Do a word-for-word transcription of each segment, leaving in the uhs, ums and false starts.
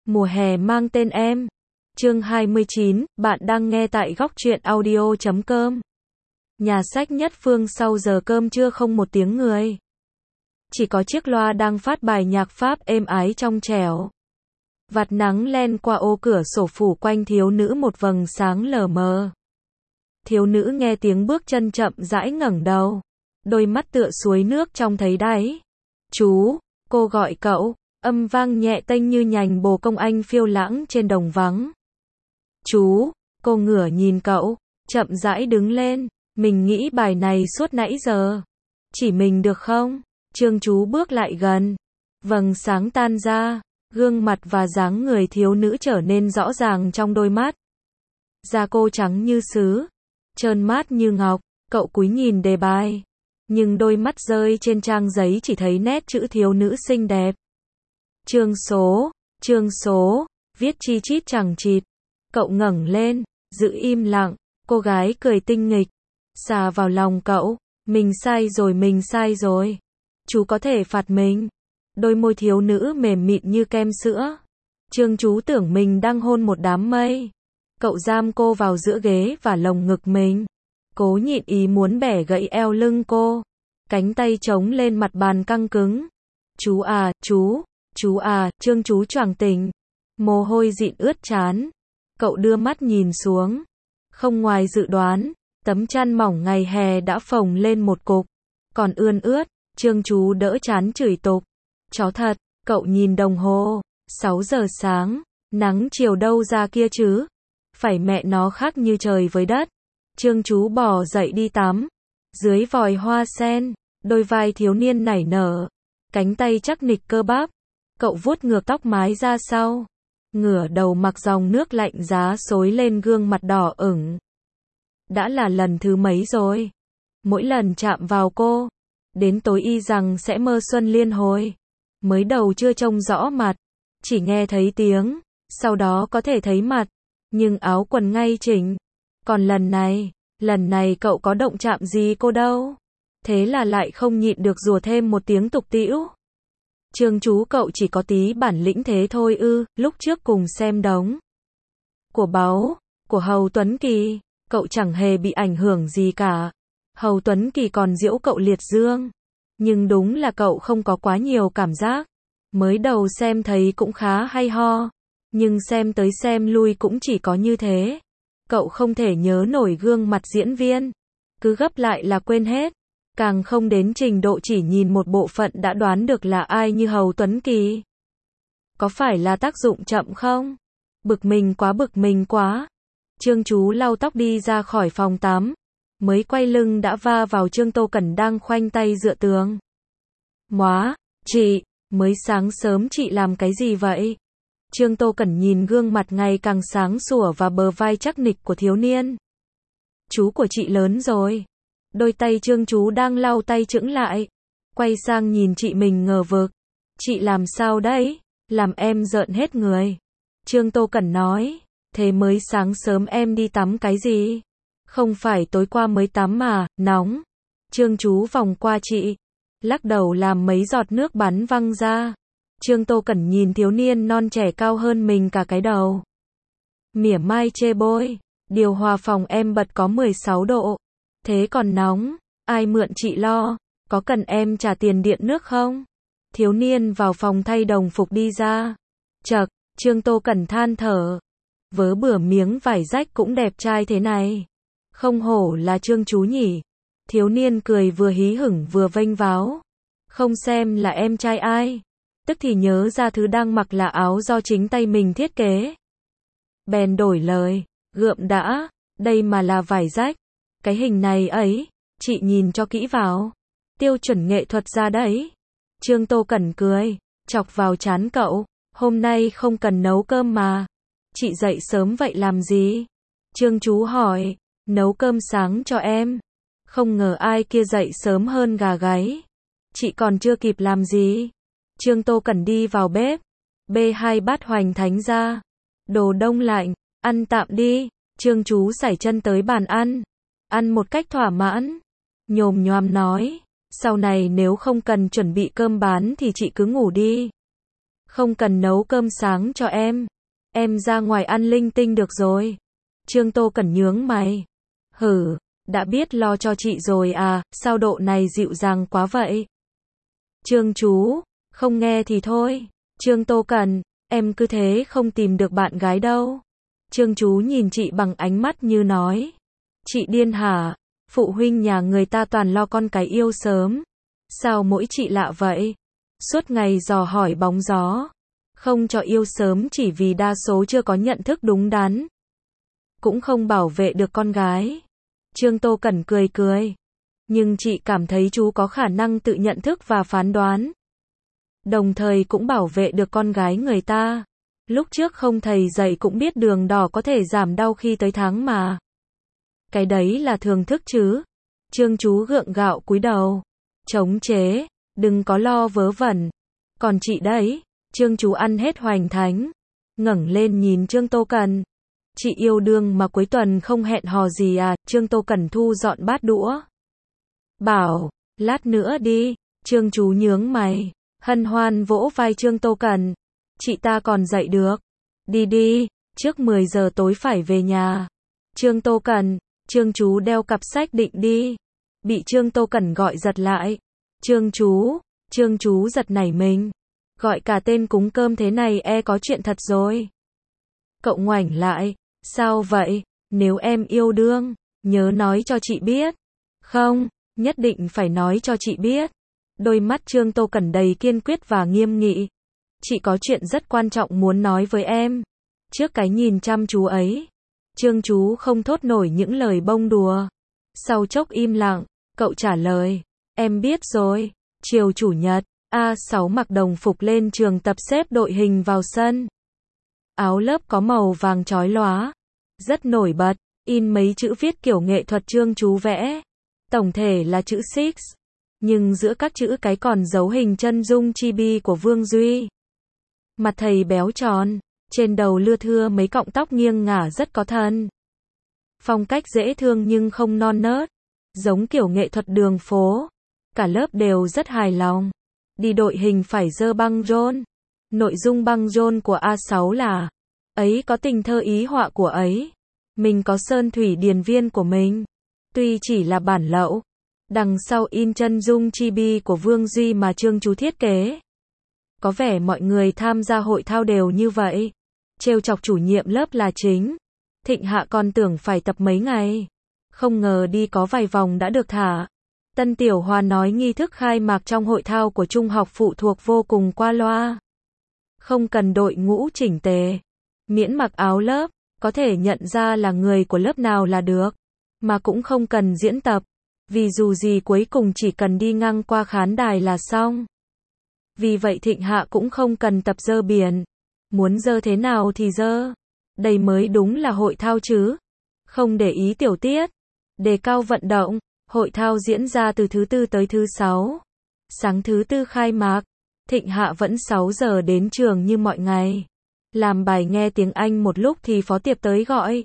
Mùa hè mang tên em. Chương hai mươi chín, bạn đang nghe tại góc truyện audio chấm com. Nhà sách Nhất Phương sau giờ cơm trưa không một tiếng người. Chỉ có chiếc loa đang phát bài nhạc Pháp êm ái trong trẻo. Vạt nắng len qua ô cửa sổ phủ quanh thiếu nữ một vầng sáng lờ mờ. Thiếu nữ nghe tiếng bước chân chậm rãi ngẩng đầu. Đôi mắt tựa suối nước trong thấy đáy. Chú, cô gọi cậu. Âm vang nhẹ tênh như nhành bồ công anh phiêu lãng trên đồng vắng. Chú, cô ngửa nhìn cậu, chậm rãi đứng lên. Mình nghĩ bài này suốt nãy giờ. Chỉ mình được không? Trương chú bước lại gần. Vầng sáng tan ra, gương mặt và dáng người thiếu nữ trở nên rõ ràng trong đôi mắt. Da cô trắng như sứ, trơn mát như ngọc. Cậu cúi nhìn đề bài, nhưng đôi mắt rơi trên trang giấy chỉ thấy nét chữ thiếu nữ xinh đẹp. Chương số, chương số, viết chi chít chẳng chịt. Cậu ngẩng lên, giữ im lặng. Cô gái cười tinh nghịch, xà vào lòng cậu. Mình sai rồi, mình sai rồi. Chú có thể phạt mình. Đôi môi thiếu nữ mềm mịn như kem sữa. Trương chú tưởng mình đang hôn một đám mây. Cậu giam cô vào giữa ghế và lồng ngực mình. Cố nhịn ý muốn bẻ gãy eo lưng cô. Cánh tay chống lên mặt bàn căng cứng. Chú à, chú, chú à, Trương chú choàng tỉnh. Mồ hôi dịn ướt trán. Cậu đưa mắt nhìn xuống. Không ngoài dự đoán, tấm chăn mỏng ngày hè đã phồng lên một cục. Còn ươn ướt, Trương chú đỡ chán chửi tục. Chó thật, cậu nhìn đồng hồ. sáu giờ sáng, nắng chiều đâu ra kia chứ. Phải mẹ nó khác như trời với đất. Trương chú bò dậy đi tắm. Dưới vòi hoa sen, đôi vai thiếu niên nảy nở. Cánh tay chắc nịch cơ bắp. Cậu vuốt ngược tóc mái ra sau. Ngửa đầu mặc dòng nước lạnh giá xối lên gương mặt đỏ ửng. Đã là lần thứ mấy rồi. Mỗi lần chạm vào cô, đến tối y rằng sẽ mơ xuân liên hồi. Mới đầu chưa trông rõ mặt, chỉ nghe thấy tiếng, sau đó có thể thấy mặt. Nhưng áo quần ngay chỉnh. Còn lần này, lần này cậu có động chạm gì cô đâu. Thế là lại không nhịn được rủa thêm một tiếng tục tĩu. Trương chú cậu chỉ có tí bản lĩnh thế thôi ư. Lúc trước cùng xem đống của báu, của Hầu Tuấn Kỳ, cậu chẳng hề bị ảnh hưởng gì cả. Hầu Tuấn Kỳ còn giễu cậu liệt dương. Nhưng đúng là cậu không có quá nhiều cảm giác. Mới đầu xem thấy cũng khá hay ho. Nhưng xem tới xem lui cũng chỉ có như thế. Cậu không thể nhớ nổi gương mặt diễn viên. Cứ gấp lại là quên hết. Càng không đến trình độ chỉ nhìn một bộ phận đã đoán được là ai như Hầu Tuấn Kỳ. Có phải là tác dụng chậm không? Bực mình quá, bực mình quá. Trương chú lau tóc đi ra khỏi phòng tắm. Mới quay lưng đã va vào Trương Tô Cẩn đang khoanh tay dựa tường. Móa, chị, mới sáng sớm chị làm cái gì vậy? Trương Tô Cẩn nhìn gương mặt ngày càng sáng sủa và bờ vai chắc nịch của thiếu niên. Chú của chị lớn rồi. Đôi tay Trương chú đang lau tay chững lại. Quay sang nhìn chị mình ngờ vực. Chị làm sao đấy? Làm em rợn hết người. Trương Tô Cẩn nói. Thế mới sáng sớm em đi tắm cái gì? Không phải tối qua mới tắm mà, nóng. Trương chú vòng qua chị. Lắc đầu làm mấy giọt nước bắn văng ra. Trương Tô Cẩn nhìn thiếu niên non trẻ cao hơn mình cả cái đầu. Mỉa mai chê bôi. Điều hòa phòng em bật có mười sáu độ. Thế còn nóng, ai mượn chị lo, có cần em trả tiền điện nước không? Thiếu niên vào phòng thay đồng phục đi ra. Chậc, Trương Tô Cẩn than thở. Vớ bữa miếng vải rách cũng đẹp trai thế này. Không hổ là Trương chú nhỉ. Thiếu niên cười vừa hí hửng vừa vênh váo. Không xem là em trai ai. Tức thì nhớ ra thứ đang mặc là áo do chính tay mình thiết kế. Bèn đổi lời, gượm đã, đây mà là vải rách. Cái hình này ấy, chị nhìn cho kỹ vào. Tiêu chuẩn nghệ thuật ra đấy. Trương Tô Cẩn cười, chọc vào trán cậu. Hôm nay không cần nấu cơm mà. Chị dậy sớm vậy làm gì? Trương chú hỏi, nấu cơm sáng cho em. Không ngờ ai kia dậy sớm hơn gà gáy. Chị còn chưa kịp làm gì. Trương Tô Cẩn đi vào bếp. Bê hai bát hoành thánh ra. Đồ đông lạnh, ăn tạm đi. Trương chú sải chân tới bàn ăn. Ăn một cách thỏa mãn. Nhồm nhoàm nói. Sau này nếu không cần chuẩn bị cơm bán thì chị cứ ngủ đi. Không cần nấu cơm sáng cho em. Em ra ngoài ăn linh tinh được rồi. Trương Tô Cẩn nhướng mày. Hử, đã biết lo cho chị rồi à, sao độ này dịu dàng quá vậy? Trương chú, không nghe thì thôi. Trương Tô Cẩn, em cứ thế không tìm được bạn gái đâu. Trương chú nhìn chị bằng ánh mắt như nói. Chị điên hả? Phụ huynh nhà người ta toàn lo con cái yêu sớm. Sao mỗi chị lạ vậy? Suốt ngày dò hỏi bóng gió. Không cho yêu sớm chỉ vì đa số chưa có nhận thức đúng đắn. Cũng không bảo vệ được con gái. Trương Tô Cẩn cười cười. Nhưng chị cảm thấy chú có khả năng tự nhận thức và phán đoán. Đồng thời cũng bảo vệ được con gái người ta. Lúc trước không thầy dạy cũng biết đường đỏ có thể giảm đau khi tới tháng mà. Cái đấy là thường thức chứ. Trương chú gượng gạo cúi đầu. Chống chế, đừng có lo vớ vẩn. Còn chị đấy, Trương chú ăn hết hoành thánh. Ngẩng lên nhìn Trương Tô Cẩn. Chị yêu đương mà cuối tuần không hẹn hò gì à? Trương Tô Cẩn thu dọn bát đũa. Bảo, lát nữa đi. Trương chú nhướng mày. Hân hoan vỗ vai Trương Tô Cẩn. Chị ta còn dậy được. Đi đi, trước mười giờ tối phải về nhà. Trương Tô Cẩn, Trương chú đeo cặp sách định đi. Bị Trương Tô Cẩn gọi giật lại. Trương chú, Trương chú giật nảy mình. Gọi cả tên cúng cơm thế này e có chuyện thật rồi. Cậu ngoảnh lại. Sao vậy? Nếu em yêu đương, nhớ nói cho chị biết. Không, nhất định phải nói cho chị biết. Đôi mắt Trương Tô Cẩn đầy kiên quyết và nghiêm nghị. Chị có chuyện rất quan trọng muốn nói với em. Trước cái nhìn chăm chú ấy, Trương chú không thốt nổi những lời bông đùa. Sau chốc im lặng, cậu trả lời. Em biết rồi. Chiều chủ nhật, A sáu mặc đồng phục lên trường tập xếp đội hình vào sân. Áo lớp có màu vàng chói lóa. Rất nổi bật, in mấy chữ viết kiểu nghệ thuật Trương chú vẽ. Tổng thể là chữ Six. Nhưng giữa các chữ cái còn dấu hình chân dung chibi của Vương Duy. Mặt thầy béo tròn, trên đầu lưa thưa mấy cọng tóc nghiêng ngả rất có thân. Phong cách dễ thương nhưng không non nớt, giống kiểu nghệ thuật đường phố. Cả lớp đều rất hài lòng. Đi đội hình phải giơ băng rôn. Nội dung băng rôn của A sáu là ấy có tình thơ ý họa của ấy. Mình có sơn thủy điền viên của mình. Tuy chỉ là bản lậu, đằng sau in chân dung chibi của Vương Duy mà Trương chú thiết kế. Có vẻ mọi người tham gia hội thao đều như vậy. Trêu chọc chủ nhiệm lớp là chính. Thịnh Hạ còn tưởng phải tập mấy ngày. Không ngờ đi có vài vòng đã được thả. Tân Tiểu Hoa nói nghi thức khai mạc trong hội thao của trung học phụ thuộc vô cùng qua loa. Không cần đội ngũ chỉnh tề. Miễn mặc áo lớp, có thể nhận ra là người của lớp nào là được. Mà cũng không cần diễn tập. Vì dù gì cuối cùng chỉ cần đi ngang qua khán đài là xong. Vì vậy Thịnh Hạ cũng không cần tập dơ biển. Muốn dơ thế nào thì dơ. Đây mới đúng là hội thao chứ. Không để ý tiểu tiết. Đề cao vận động. Hội thao diễn ra từ thứ tư tới thứ sáu. Sáng thứ tư khai mạc. Thịnh Hạ vẫn sáu giờ đến trường như mọi ngày. Làm bài nghe tiếng Anh một lúc thì Phó Tiệp tới gọi.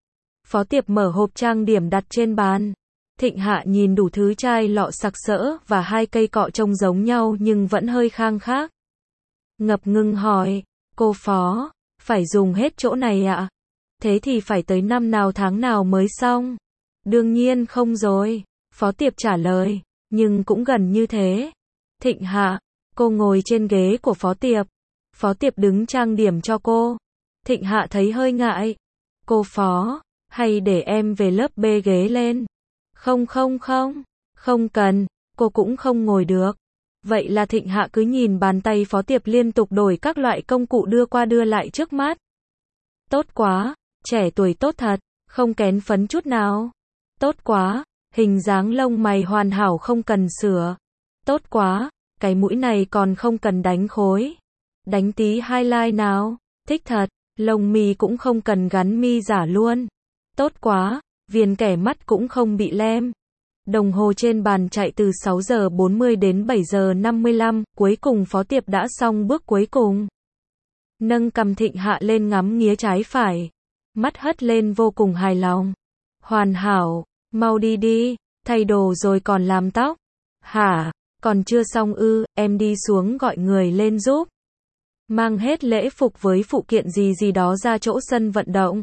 Phó Tiệp mở hộp trang điểm đặt trên bàn. Thịnh Hạ nhìn đủ thứ chai lọ sặc sỡ và hai cây cọ trông giống nhau nhưng vẫn hơi khang khác. Ngập ngừng hỏi, cô Phó, phải dùng hết chỗ này ạ? Thế thì phải tới năm nào tháng nào mới xong? Đương nhiên không rồi, Phó Tiệp trả lời, nhưng cũng gần như thế. Thịnh Hạ, cô ngồi trên ghế của Phó Tiệp. Phó Tiệp đứng trang điểm cho cô. Thịnh Hạ thấy hơi ngại. Cô Phó, hay để em về lớp bê ghế lên? Không không không, không cần, cô cũng không ngồi được. Vậy là Thịnh Hạ cứ nhìn bàn tay Phó Tiệp liên tục đổi các loại công cụ đưa qua đưa lại trước mắt. Tốt quá, trẻ tuổi tốt thật, không kén phấn chút nào. Tốt quá, hình dáng lông mày hoàn hảo không cần sửa. Tốt quá, cái mũi này còn không cần đánh khối. Đánh tí highlight nào, thích thật, lông mi cũng không cần gắn mi giả luôn. Tốt quá, viền kẻ mắt cũng không bị lem. Đồng hồ trên bàn chạy từ sáu giờ bốn mươi đến bảy giờ năm mươi lăm, cuối cùng Phó Tiệp đã xong bước cuối cùng. Nâng cằm Thịnh Hạ lên ngắm nghía trái phải. Mắt hất lên vô cùng hài lòng. Hoàn hảo, mau đi đi, thay đồ rồi còn làm tóc. Hả, còn chưa xong ư, em đi xuống gọi người lên giúp. mang hết lễ phục với phụ kiện gì gì đó ra chỗ sân vận động.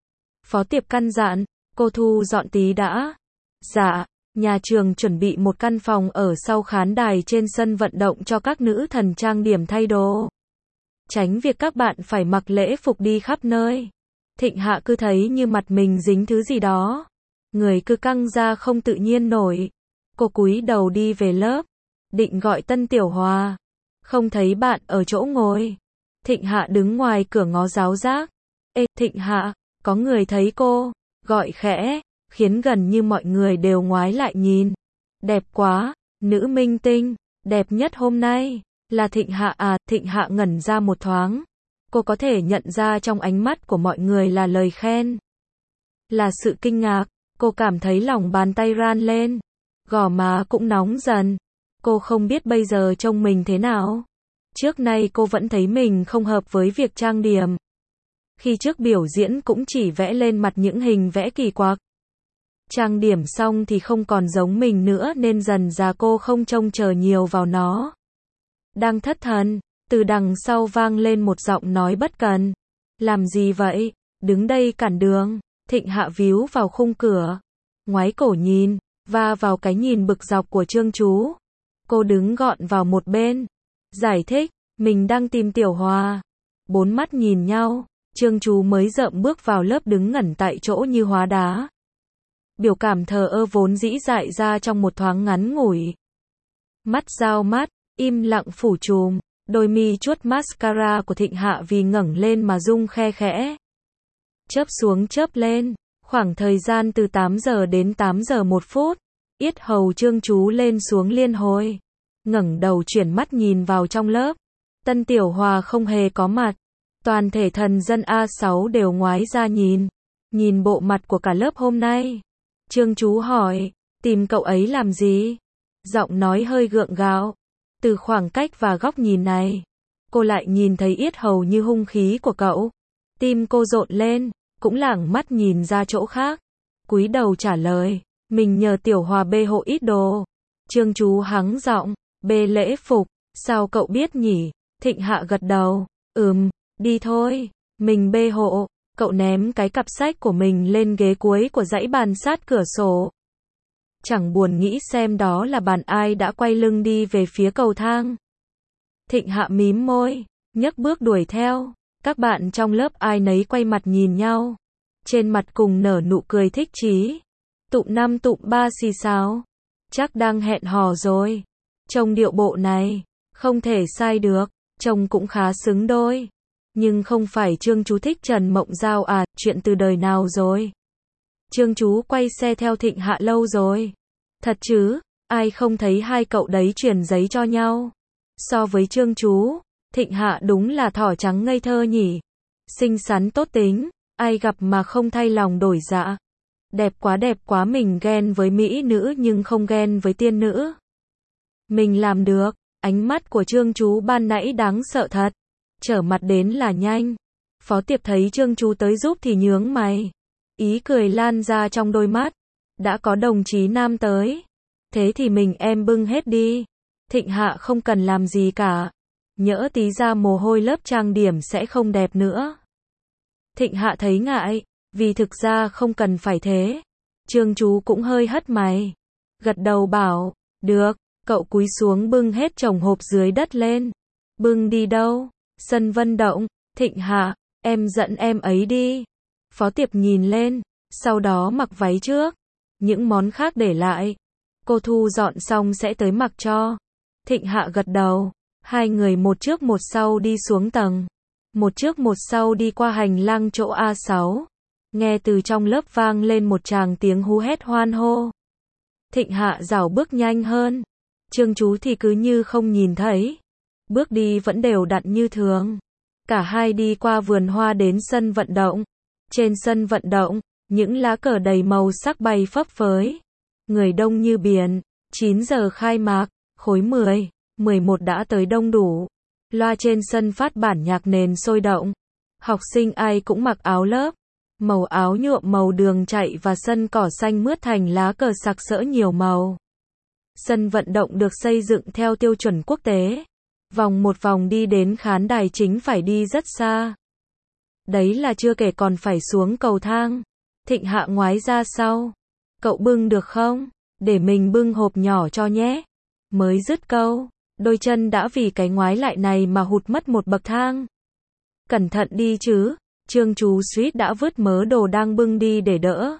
Phó Tiệp căn dặn, cô thu dọn tí đã. Dạ, nhà trường chuẩn bị một căn phòng ở sau khán đài trên sân vận động cho các nữ thần trang điểm thay đồ. Tránh việc các bạn phải mặc lễ phục đi khắp nơi. Thịnh Hạ cứ thấy như mặt mình dính thứ gì đó. Người cứ căng ra không tự nhiên nổi. Cô cúi đầu đi về lớp. Định gọi Tân Tiểu Hòa. Không thấy bạn ở chỗ ngồi. Thịnh Hạ đứng ngoài cửa ngó giáo giác. Ê, Thịnh Hạ, có người thấy cô. Gọi khẽ, khiến gần như mọi người đều ngoái lại nhìn. Đẹp quá, nữ minh tinh, đẹp nhất hôm nay. Là Thịnh Hạ à? Thịnh Hạ ngẩn ra một thoáng. Cô có thể nhận ra trong ánh mắt của mọi người là lời khen. Là sự kinh ngạc. Cô cảm thấy lòng bàn tay ran lên. Gò má cũng nóng dần. Cô không biết bây giờ trông mình thế nào. Trước nay cô vẫn thấy mình không hợp với việc trang điểm. Khi trước biểu diễn cũng chỉ vẽ lên mặt những hình vẽ kỳ quặc. Trang điểm xong thì không còn giống mình nữa nên dần dà cô không trông chờ nhiều vào nó. Đang thất thần, từ đằng sau vang lên một giọng nói bất cần. Làm gì vậy? Đứng đây cản đường. Thịnh Hạ víu vào khung cửa. Ngoái cổ nhìn, va vào cái nhìn bực dọc của Trương Chú. Cô đứng gọn vào một bên. Giải thích, mình đang tìm Tiểu Hòa. Bốn mắt nhìn nhau, Trương Chú mới rợm bước vào lớp đứng ngẩn tại chỗ như hóa đá. Biểu cảm thờ ơ vốn dĩ dại ra trong một thoáng ngắn ngủi. Mắt dao mắt, im lặng phủ trùm, đôi mi chuốt mascara của Thịnh Hạ vì ngẩng lên mà rung khe khẽ. Chớp xuống chớp lên, khoảng thời gian từ tám giờ đến tám giờ một phút, yết hầu Trương Chú lên xuống liên hồi. Ngẩng đầu chuyển mắt nhìn vào trong lớp. Tân Tiểu Hòa không hề có mặt. Toàn thể thần dân A sáu đều ngoái ra nhìn. Nhìn bộ mặt của cả lớp hôm nay. Trương Chú hỏi, tìm cậu ấy làm gì? Giọng nói hơi gượng gạo. Từ khoảng cách và góc nhìn này, cô lại nhìn thấy yết hầu như hung khí của cậu. Tim cô rộn lên, cũng lảng mắt nhìn ra chỗ khác. Cúi đầu trả lời, mình nhờ Tiểu Hòa bê hộ ít đồ. Trương Chú hắng giọng, bê lễ phục, sao cậu biết nhỉ? Thịnh Hạ gật đầu, ừm, đi thôi, mình bê hộ. Cậu ném cái cặp sách của mình lên ghế cuối của dãy bàn sát cửa sổ. Chẳng buồn nghĩ xem đó là bàn ai đã quay lưng đi về phía cầu thang. Thịnh Hạ mím môi, nhấc bước đuổi theo. Các bạn trong lớp ai nấy quay mặt nhìn nhau. Trên mặt cùng nở nụ cười thích chí. Tụm năm tụm ba xì xào. Chắc đang hẹn hò rồi. Trông điệu bộ này, không thể sai được. Trông cũng khá xứng đôi. Nhưng không phải Trương Chú thích Trần Mộng Giao à, chuyện từ đời nào rồi? Trương Chú quay xe theo Thịnh Hạ lâu rồi. Thật chứ, ai không thấy hai cậu đấy truyền giấy cho nhau. So với Trương Chú, Thịnh Hạ đúng là thỏ trắng ngây thơ nhỉ. Xinh xắn tốt tính, ai gặp mà không thay lòng đổi dạ. Đẹp quá đẹp quá, mình ghen với mỹ nữ nhưng không ghen với tiên nữ. Mình làm được, ánh mắt của Trương Chú ban nãy đáng sợ thật. Trở mặt đến là nhanh. Phó Tiệp thấy Trương Chú tới giúp thì nhướng mày. Ý cười lan ra trong đôi mắt. Đã có đồng chí nam tới. Thế thì mình em bưng hết đi. Thịnh Hạ không cần làm gì cả. Nhỡ tí ra mồ hôi lớp trang điểm sẽ không đẹp nữa. Thịnh Hạ thấy ngại. Vì thực ra không cần phải thế. Trương Chú cũng hơi hất mày. Gật đầu bảo. Được. Cậu cúi xuống bưng hết chồng hộp dưới đất lên. Bưng đi đâu? Sân vận động. Thịnh Hạ, em dẫn em ấy đi. Phó Tiệp nhìn lên, sau đó mặc váy trước. Những món khác để lại. Cô thu dọn xong sẽ tới mặc cho. Thịnh Hạ gật đầu. Hai người một trước một sau đi xuống tầng. Một trước một sau đi qua hành lang chỗ A sáu. Nghe từ trong lớp vang lên một tràng tiếng hú hét hoan hô. Thịnh Hạ rảo bước nhanh hơn. Trương Chú thì cứ như không nhìn thấy. Bước đi vẫn đều đặn như thường. Cả hai đi qua vườn hoa đến sân vận động. Trên sân vận động, những lá cờ đầy màu sắc bay phấp phới. Người đông như biển. chín giờ khai mạc, khối mười, mười một đã tới đông đủ. Loa trên sân phát bản nhạc nền sôi động. Học sinh ai cũng mặc áo lớp. Màu áo nhuộm màu đường chạy và sân cỏ xanh mướt thành lá cờ sặc sỡ nhiều màu. Sân vận động được xây dựng theo tiêu chuẩn quốc tế. Vòng một vòng đi đến khán đài chính phải đi rất xa. Đấy là chưa kể còn phải xuống cầu thang. Thịnh Hạ ngoái ra sau. Cậu bưng được không? Để mình bưng hộp nhỏ cho nhé. Mới dứt câu, đôi chân đã vì cái ngoái lại này mà hụt mất một bậc thang. Cẩn thận đi chứ. Trương chú suýt đã vứt mớ đồ đang bưng đi để đỡ.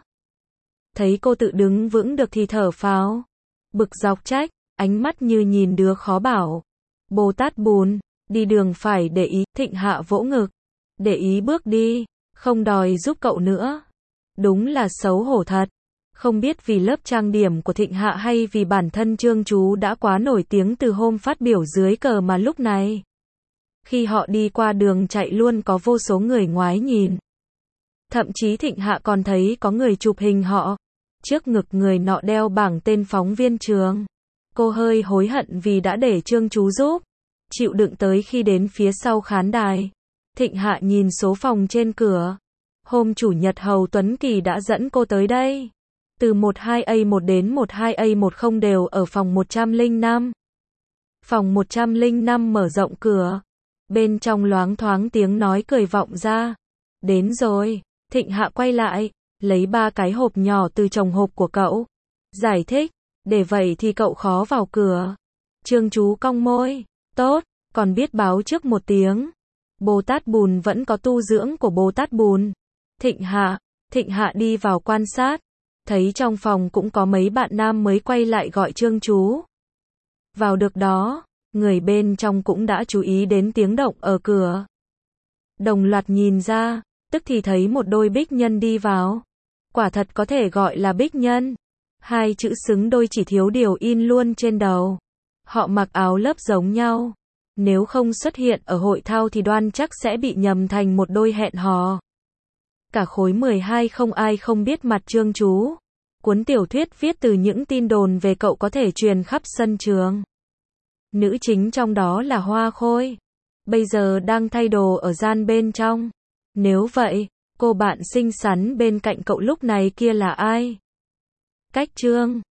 Thấy cô tự đứng vững được thì thở phào. Bực dọc trách, ánh mắt như nhìn đứa khó bảo. Bồ Tát Bùn, đi đường phải để ý. Thịnh Hạ vỗ ngực. Để ý bước đi, không đòi giúp cậu nữa. Đúng là xấu hổ thật. Không biết vì lớp trang điểm của Thịnh Hạ hay vì bản thân Trương chú đã quá nổi tiếng từ hôm phát biểu dưới cờ mà lúc này. Khi họ đi qua đường chạy luôn có vô số người ngoái nhìn. Thậm chí Thịnh Hạ còn thấy có người chụp hình họ. Trước ngực người nọ đeo bảng tên phóng viên trường. Cô hơi hối hận vì đã để Trương chú giúp. Chịu đựng tới khi đến phía sau khán đài. Thịnh Hạ nhìn số phòng trên cửa. Hôm chủ nhật Hầu Tuấn Kỳ đã dẫn cô tới đây. Từ một hai A một đến một hai A một không đều ở phòng một trăm lẻ năm. Phòng một trăm lẻ năm mở rộng cửa. Bên trong loáng thoáng tiếng nói cười vọng ra. Đến rồi. Thịnh Hạ quay lại, lấy ba cái hộp nhỏ từ chồng hộp của cậu. Giải thích, để vậy thì cậu khó vào cửa. Trương chú cong môi. Tốt, còn biết báo trước một tiếng. Bồ Tát Bùn vẫn có tu dưỡng của Bồ Tát Bùn. Thịnh Hạ, Thịnh Hạ đi vào quan sát. Thấy trong phòng cũng có mấy bạn nam mới quay lại gọi Trương chú. Vào được đó, người bên trong cũng đã chú ý đến tiếng động ở cửa. Đồng loạt nhìn ra, tức thì thấy một đôi bích nhân đi vào. Quả thật có thể gọi là bích nhân. Hai chữ xứng đôi chỉ thiếu điều in luôn trên đầu. Họ mặc áo lớp giống nhau. Nếu không xuất hiện ở hội thao thì đoan chắc sẽ bị nhầm thành một đôi hẹn hò. Cả khối mười hai không ai không biết mặt Trương chú. Cuốn tiểu thuyết viết từ những tin đồn về cậu có thể truyền khắp sân trường. Nữ chính trong đó là Hoa Khôi. Bây giờ đang thay đồ ở gian bên trong. Nếu vậy, cô bạn xinh xắn bên cạnh cậu lúc này kia là ai? Cách Trương